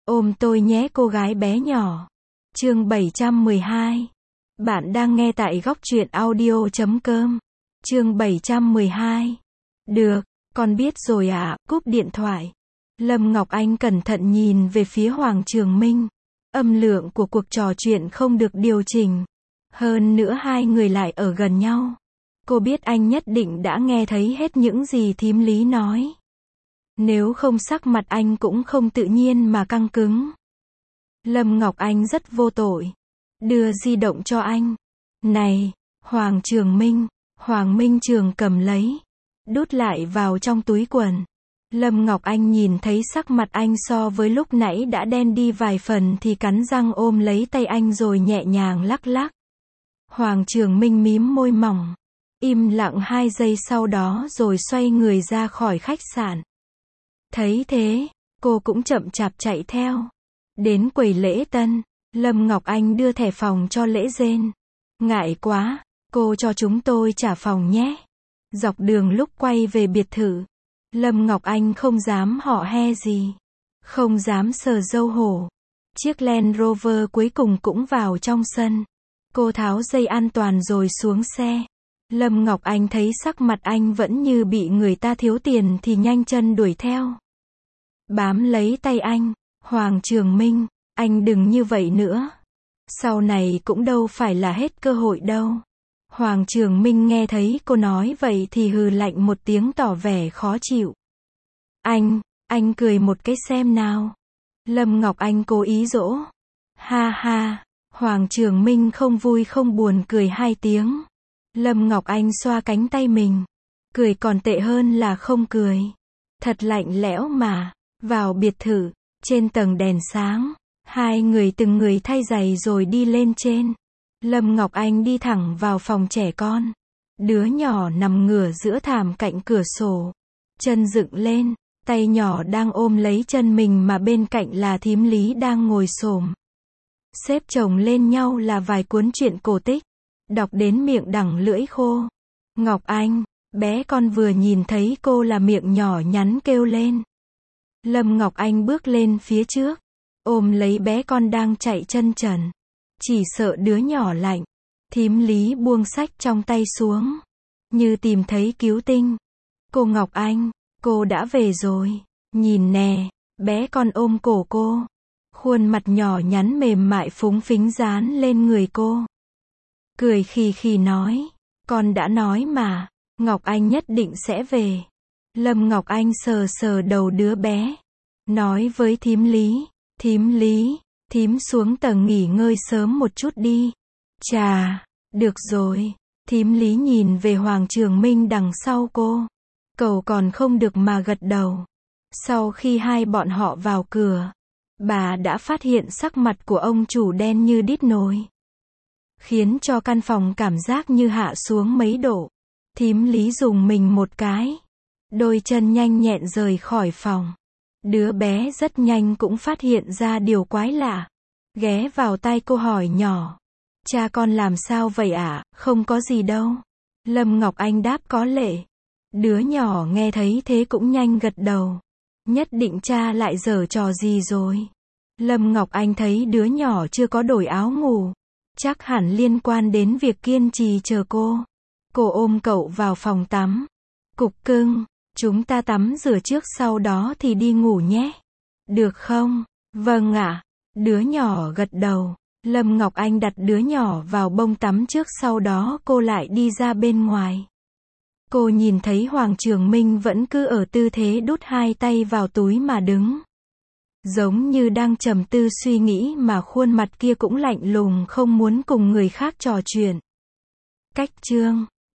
Ôm tôi nhé cô gái bé nhỏ. Chương 712. Bạn đang nghe tại góc truyện audio.com. Chương 712. Được, con biết rồi ạ, cúp điện thoại. Lâm Ngọc Anh cẩn thận nhìn về phía Hoàng Trường Minh. Âm lượng của cuộc trò chuyện không được điều chỉnh. Hơn nữa hai người lại ở gần nhau. Cô biết anh nhất định đã nghe thấy hết những gì thím Lý nói. Nếu không sắc mặt anh cũng không tự nhiên mà căng cứng. Lâm Ngọc Anh rất vô tội. Đưa di động cho anh. Này, Hoàng Trường Minh. Hoàng Minh Trường cầm lấy. Đút lại vào trong túi quần. Lâm Ngọc Anh nhìn thấy sắc mặt anh so với lúc nãy đã đen đi vài phần thì cắn răng ôm lấy tay anh rồi nhẹ nhàng lắc lắc. Hoàng Trường Minh mím môi mỏng. Im lặng 2 giây sau đó rồi xoay người ra khỏi khách sạn. Thấy thế, cô cũng chậm chạp chạy theo. Đến quầy lễ tân, Lâm Ngọc Anh đưa thẻ phòng cho lễ rên. Ngại quá, cô cho chúng tôi trả phòng nhé. Dọc đường lúc quay về biệt thự, Lâm Ngọc Anh không dám hỏ he gì. Không dám sờ dâu hổ. Chiếc Land Rover cuối cùng cũng vào trong sân. Cô tháo dây an toàn rồi xuống xe. Lâm Ngọc Anh thấy sắc mặt anh vẫn như bị người ta thiếu tiền thì nhanh chân đuổi theo. Bám lấy tay anh. Hoàng Trường Minh, anh đừng như vậy nữa. Sau này cũng đâu phải là hết cơ hội đâu. Hoàng Trường Minh nghe thấy cô nói vậy thì hừ lạnh một tiếng tỏ vẻ khó chịu. Anh cười một cái xem nào. Lâm Ngọc Anh cố ý dỗ. Ha ha, Hoàng Trường Minh không vui không buồn cười 2 tiếng. Lâm Ngọc Anh xoa cánh tay mình. Cười còn tệ hơn là không cười. Thật lạnh lẽo mà. Vào biệt thự, trên tầng đèn sáng. Hai người từng người thay giày rồi đi lên trên. Lâm Ngọc Anh đi thẳng vào phòng trẻ con. Đứa nhỏ nằm ngửa giữa thảm cạnh cửa sổ. Chân dựng lên, tay nhỏ đang ôm lấy chân mình mà bên cạnh là thím Lý đang ngồi xổm. Xếp chồng lên nhau là vài cuốn truyện cổ tích. Đọc đến miệng đắng lưỡi khô. Ngọc Anh, bé con vừa nhìn thấy cô là miệng nhỏ nhắn kêu lên. Lâm Ngọc Anh bước lên phía trước. Ôm lấy bé con đang chạy chân trần. Chỉ sợ đứa nhỏ lạnh. Thím Lý buông sách trong tay xuống. Như tìm thấy cứu tinh. Cô Ngọc Anh, cô đã về rồi. Nhìn nè, bé con ôm cổ cô. Khuôn mặt nhỏ nhắn mềm mại phúng phính dán lên người cô. Cười khì khì nói. Con đã nói mà, Ngọc Anh nhất định sẽ về. Lâm Ngọc Anh sờ sờ đầu đứa bé. Nói với thím Lý. Thím Lý, thím xuống tầng nghỉ ngơi sớm một chút đi. Chà, được rồi. Thím Lý nhìn về Hoàng Trường Minh đằng sau cô. Cậu còn không được mà gật đầu. Sau khi hai bọn họ vào cửa, bà đã phát hiện sắc mặt của ông chủ đen như đít nồi. Khiến cho căn phòng cảm giác như hạ xuống mấy độ. Thím Lý dùng mình một cái. Đôi chân nhanh nhẹn rời khỏi phòng. Đứa bé rất nhanh cũng phát hiện ra điều quái lạ. Ghé vào tai cô hỏi nhỏ. Cha con làm sao vậy ạ? Không có gì đâu. Lâm Ngọc Anh đáp có lệ. Đứa nhỏ nghe thấy thế cũng nhanh gật đầu. Nhất định cha lại giở trò gì rồi. Lâm Ngọc Anh thấy đứa nhỏ chưa có đổi áo ngủ. Chắc hẳn liên quan đến việc kiên trì chờ cô. Cô ôm cậu vào phòng tắm. Cục cưng, chúng ta tắm rửa trước sau đó thì đi ngủ nhé. Được không? Vâng ạ. Đứa nhỏ gật đầu. Lâm Ngọc Anh đặt đứa nhỏ vào bông tắm trước sau đó cô lại đi ra bên ngoài. Cô nhìn thấy Hoàng Trường Minh vẫn cứ ở tư thế đút 2 tay vào túi mà đứng. Giống như đang trầm tư suy nghĩ mà khuôn mặt kia cũng lạnh lùng không muốn cùng người khác trò chuyện. Cách chương